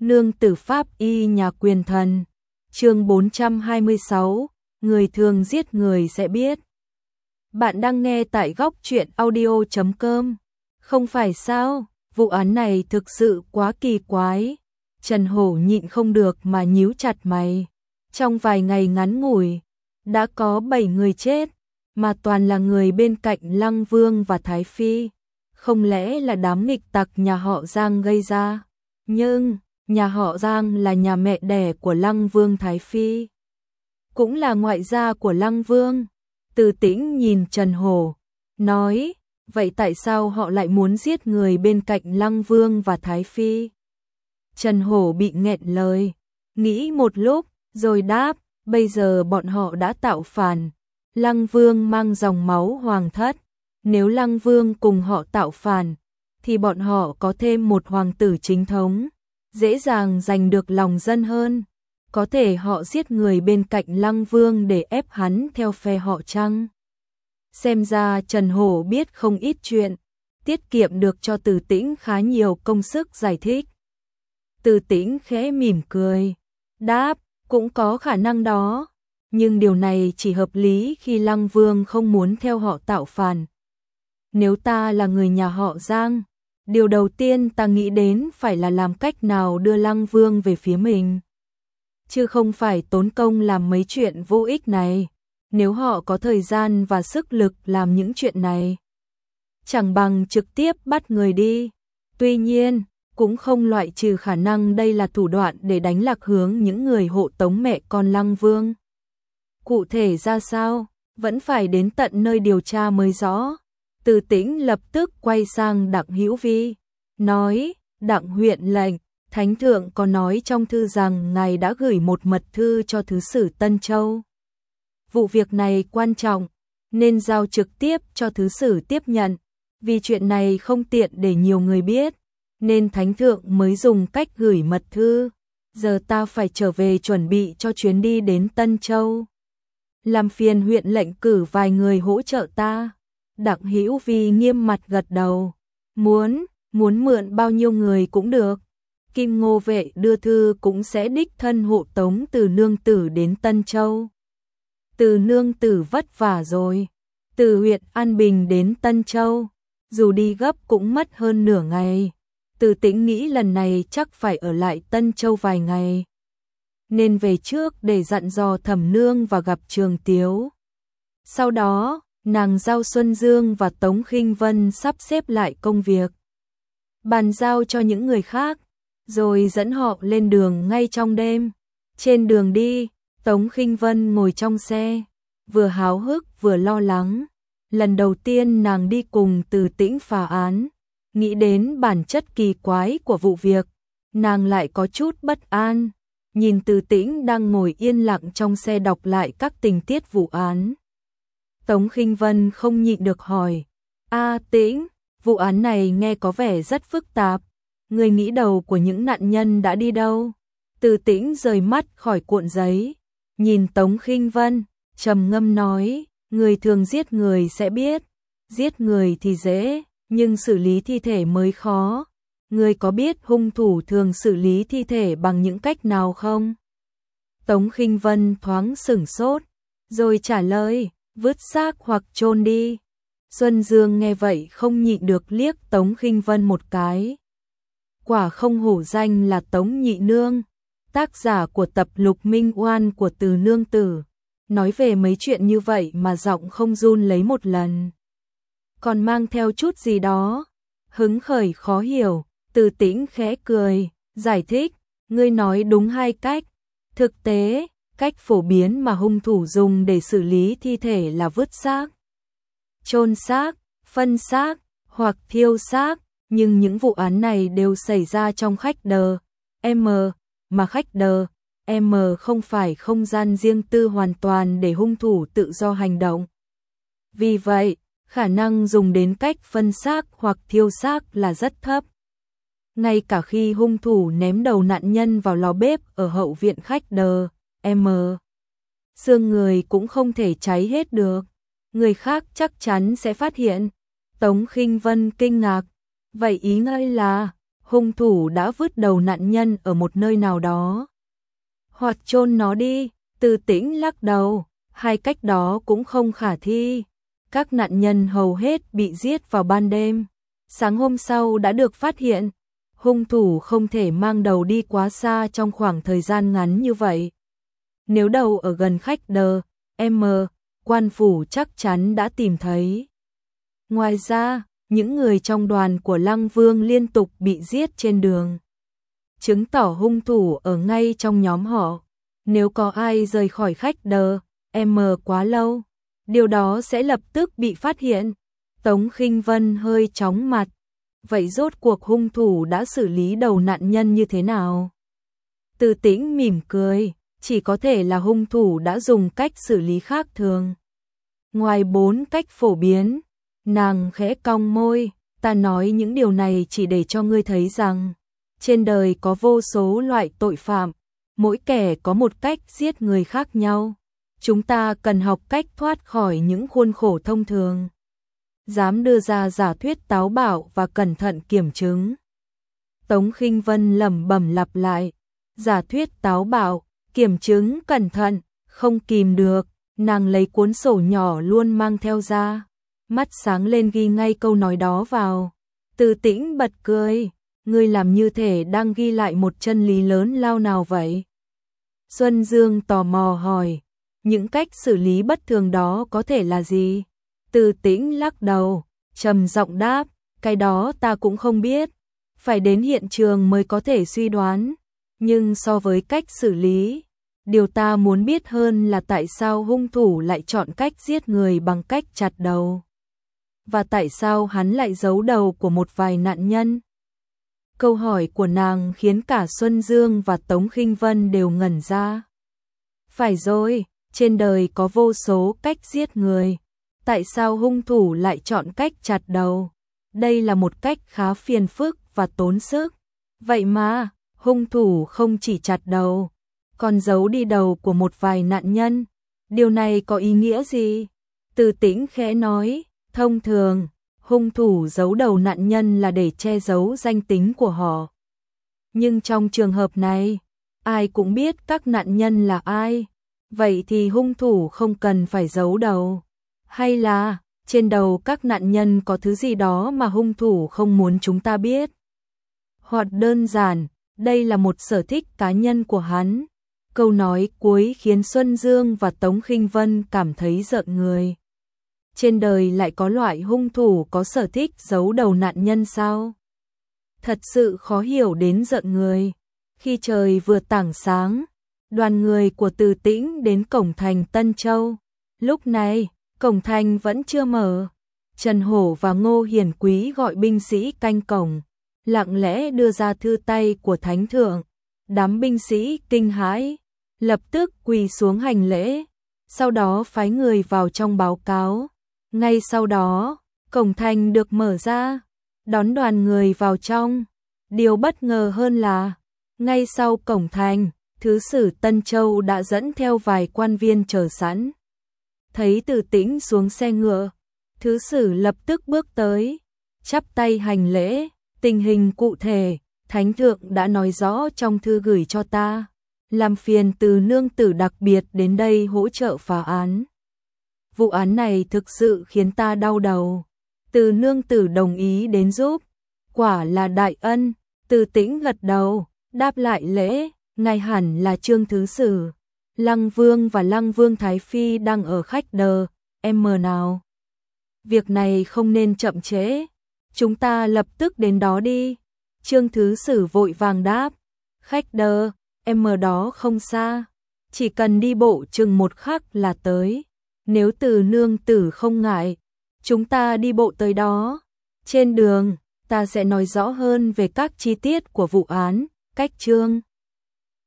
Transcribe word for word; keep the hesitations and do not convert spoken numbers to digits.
Nương tử pháp y nhà quyền thần. Chương bốn trăm hai mươi sáu, người thường giết người sẽ biết. Bạn đang nghe tại góc truyện audio chấm com. Không phải sao, vụ án này thực sự quá kỳ quái. Trần Hổ nhịn không được mà nhíu chặt mày. Trong vài ngày ngắn ngủi, đã có bảy người chết, mà toàn là người bên cạnh Lăng Vương và Thái Phi. Không lẽ là đám nghịch tặc nhà họ Giang gây ra? Nhưng nhà họ Giang là nhà mẹ đẻ của Lăng Vương Thái Phi, cũng là ngoại gia của Lăng Vương. Từ Tĩnh nhìn Trần Hổ, nói, vậy tại sao họ lại muốn giết người bên cạnh Lăng Vương và Thái Phi? Trần Hổ bị nghẹn lời, nghĩ một lúc, rồi đáp, bây giờ bọn họ đã tạo phản. Lăng Vương mang dòng máu hoàng thất, nếu Lăng Vương cùng họ tạo phản, thì bọn họ có thêm một hoàng tử chính thống, dễ dàng giành được lòng dân hơn. Có thể họ giết người bên cạnh Lăng Vương để ép hắn theo phe họ chăng? Xem ra Trần Hổ biết không ít chuyện, tiết kiệm được cho Từ Tĩnh khá nhiều công sức giải thích. Từ Tĩnh khẽ mỉm cười, đáp, cũng có khả năng đó, nhưng điều này chỉ hợp lý khi Lăng Vương không muốn theo họ tạo phản. Nếu ta là người nhà họ Giang, điều đầu tiên ta nghĩ đến phải là làm cách nào đưa Lăng Vương về phía mình, chứ không phải tốn công làm mấy chuyện vô ích này. Nếu họ có thời gian và sức lực làm những chuyện này, chẳng bằng trực tiếp bắt người đi. Tuy nhiên, cũng không loại trừ khả năng đây là thủ đoạn để đánh lạc hướng những người hộ tống mẹ con Lăng Vương. Cụ thể ra sao, vẫn phải đến tận nơi điều tra mới rõ. Từ Tĩnh lập tức quay sang Đặng Hữu Vi, nói, Đặng huyện lệnh, Thánh thượng có nói trong thư rằng ngài đã gửi một mật thư cho thứ sử Tân Châu. Vụ việc này quan trọng, nên giao trực tiếp cho thứ sử tiếp nhận. Vì chuyện này không tiện để nhiều người biết, nên Thánh thượng mới dùng cách gửi mật thư. Giờ ta phải trở về chuẩn bị cho chuyến đi đến Tân Châu. Làm phiền huyện lệnh cử vài người hỗ trợ ta. Đặng Hữu Vi nghiêm mặt gật đầu. Muốn, muốn mượn bao nhiêu người cũng được. Kim Ngô vệ đưa thư cũng sẽ đích thân hộ tống Từ nương tử đến Tân Châu. Từ nương tử vất vả rồi. Từ huyện An Bình đến Tân Châu, dù đi gấp cũng mất hơn nửa ngày. Từ Tĩnh nghĩ lần này chắc phải ở lại Tân Châu vài ngày, nên về trước để dặn dò Thẩm nương và gặp Trường Tiếu. Sau đó, nàng giao Xuân Dương và Tống Khinh Vân sắp xếp lại công việc, bàn giao cho những người khác, rồi dẫn họ lên đường ngay trong đêm. Trên đường đi, Tống Khinh Vân ngồi trong xe, vừa háo hức vừa lo lắng. Lần đầu tiên nàng đi cùng Từ Tĩnh phá án, nghĩ đến bản chất kỳ quái của vụ việc, nàng lại có chút bất an. Nhìn Từ Tĩnh đang ngồi yên lặng trong xe đọc lại các tình tiết vụ án, Tống Khinh Vân không nhịn được hỏi, A Tĩnh, vụ án này nghe có vẻ rất phức tạp, người nghĩ đầu của những nạn nhân đã đi đâu? Từ Tĩnh rời mắt khỏi cuộn giấy, nhìn Tống Khinh Vân, trầm ngâm nói, người thường giết người sẽ biết, giết người thì dễ, nhưng xử lý thi thể mới khó. Người có biết hung thủ thường xử lý thi thể bằng những cách nào không? Tống Khinh Vân thoáng sửng sốt, rồi trả lời, vứt xác hoặc chôn đi. Xuân Dương nghe vậy không nhịn được liếc Tống Khinh Vân một cái. Quả không hổ danh là Tống Nhị Nương, tác giả của tập Lục Minh Oan của Từ nương tử, nói về mấy chuyện như vậy mà giọng không run lấy một lần, còn mang theo chút gì đó hứng khởi khó hiểu. Từ Tĩnh khẽ cười, giải thích, ngươi nói đúng hai cách. Thực tế, cách phổ biến mà hung thủ dùng để xử lý thi thể là vứt xác, chôn xác, phân xác hoặc thiêu xác, nhưng những vụ án này đều xảy ra trong khách đờ M, mà khách đờ M không phải không gian riêng tư hoàn toàn để hung thủ tự do hành động. Vì vậy, khả năng dùng đến cách phân xác hoặc thiêu xác là rất thấp. Ngay cả khi hung thủ ném đầu nạn nhân vào lò bếp ở hậu viện khách đờ M, xương người cũng không thể cháy hết được. Người khác chắc chắn sẽ phát hiện. Tống Khinh Vân kinh ngạc, vậy ý ngươi là hung thủ đã vứt đầu nạn nhân ở một nơi nào đó. Hoặc chôn nó đi, Từ Tĩnh lắc đầu, hai cách đó cũng không khả thi. Các nạn nhân hầu hết bị giết vào ban đêm, sáng hôm sau đã được phát hiện. Hung thủ không thể mang đầu đi quá xa trong khoảng thời gian ngắn như vậy. Nếu đầu ở gần khách đờ, M, quan phủ chắc chắn đã tìm thấy. Ngoài ra, những người trong đoàn của Lăng Vương liên tục bị giết trên đường, chứng tỏ hung thủ ở ngay trong nhóm họ. Nếu có ai rời khỏi khách đờ, M quá lâu, điều đó sẽ lập tức bị phát hiện. Tống Khinh Vân hơi chóng mặt. Vậy rốt cuộc hung thủ đã xử lý đầu nạn nhân như thế nào? Từ Tĩnh mỉm cười, chỉ có thể là hung thủ đã dùng cách xử lý khác thường. Ngoài bốn cách phổ biến, nàng khẽ cong môi, ta nói những điều này chỉ để cho ngươi thấy rằng trên đời có vô số loại tội phạm, mỗi kẻ có một cách giết người khác nhau. Chúng ta cần học cách thoát khỏi những khuôn khổ thông thường. Dám đưa ra giả thuyết táo bạo và cẩn thận kiểm chứng. Tống Khinh Vân lẩm bẩm lặp lại, giả thuyết táo bạo, kiểm chứng cẩn thận, không kìm được, nàng lấy cuốn sổ nhỏ luôn mang theo ra, mắt sáng lên ghi ngay câu nói đó vào. Từ Tĩnh bật cười, ngươi làm như thể đang ghi lại một chân lý lớn lao nào vậy? Xuân Dương tò mò hỏi, những cách xử lý bất thường đó có thể là gì? Từ Tĩnh lắc đầu, trầm giọng đáp, cái đó ta cũng không biết, phải đến hiện trường mới có thể suy đoán. Nhưng so với cách xử lý, điều ta muốn biết hơn là tại sao hung thủ lại chọn cách giết người bằng cách chặt đầu. Và tại sao hắn lại giấu đầu của một vài nạn nhân? Câu hỏi của nàng khiến cả Xuân Dương và Tống Khinh Vân đều ngẩn ra. Phải rồi, trên đời có vô số cách giết người. Tại sao hung thủ lại chọn cách chặt đầu? Đây là một cách khá phiền phức và tốn sức. Vậy mà, hung thủ không chỉ chặt đầu, còn giấu đi đầu của một vài nạn nhân. Điều này có ý nghĩa gì? Từ Tĩnh khẽ nói, thông thường, hung thủ giấu đầu nạn nhân là để che giấu danh tính của họ. Nhưng trong trường hợp này, ai cũng biết các nạn nhân là ai. Vậy thì hung thủ không cần phải giấu đầu. Hay là, trên đầu các nạn nhân có thứ gì đó mà hung thủ không muốn chúng ta biết? Hoặc đơn giản, đây là một sở thích cá nhân của hắn. Câu nói cuối khiến Xuân Dương và Tống Khinh Vân cảm thấy rợn người. Trên đời lại có loại hung thủ có sở thích giấu đầu nạn nhân sao? Thật sự khó hiểu đến rợn người. Khi trời vừa tảng sáng, đoàn người của Từ Tĩnh đến cổng thành Tân Châu. Lúc này, cổng thành vẫn chưa mở. Trần Hổ và Ngô Hiển Quý gọi binh sĩ canh cổng, lặng lẽ đưa ra thư tay của thánh thượng. Đám binh sĩ kinh hãi, lập tức quỳ xuống hành lễ, sau đó phái người vào trong báo cáo. Ngay sau đó, cổng thành được mở ra, đón đoàn người vào trong. Điều bất ngờ hơn là, ngay sau cổng thành, thứ sử Tân Châu đã dẫn theo vài quan viên chờ sẵn. Thấy Từ Tĩnh xuống xe ngựa, thứ sử lập tức bước tới, chắp tay hành lễ, tình hình cụ thể, thánh thượng đã nói rõ trong thư gửi cho ta, làm phiền Từ nương tử đặc biệt đến đây hỗ trợ phá án. Vụ án này thực sự khiến ta đau đầu. Từ nương tử đồng ý đến giúp, quả là đại ân. Từ Tĩnh gật đầu, đáp lại lễ, ngài hẳn là Trương thứ sử. Lăng Vương và Lăng Vương Thái Phi đang ở khách đờ, em mờ nào. Việc này không nên chậm trễ, chúng ta lập tức đến đó đi. Trương thứ sử vội vàng đáp, khách đờ, em mờ đó không xa, chỉ cần đi bộ chừng một khắc là tới. Nếu Từ nương tử không ngại, chúng ta đi bộ tới đó. Trên đường, ta sẽ nói rõ hơn về các chi tiết của vụ án. Cách Trương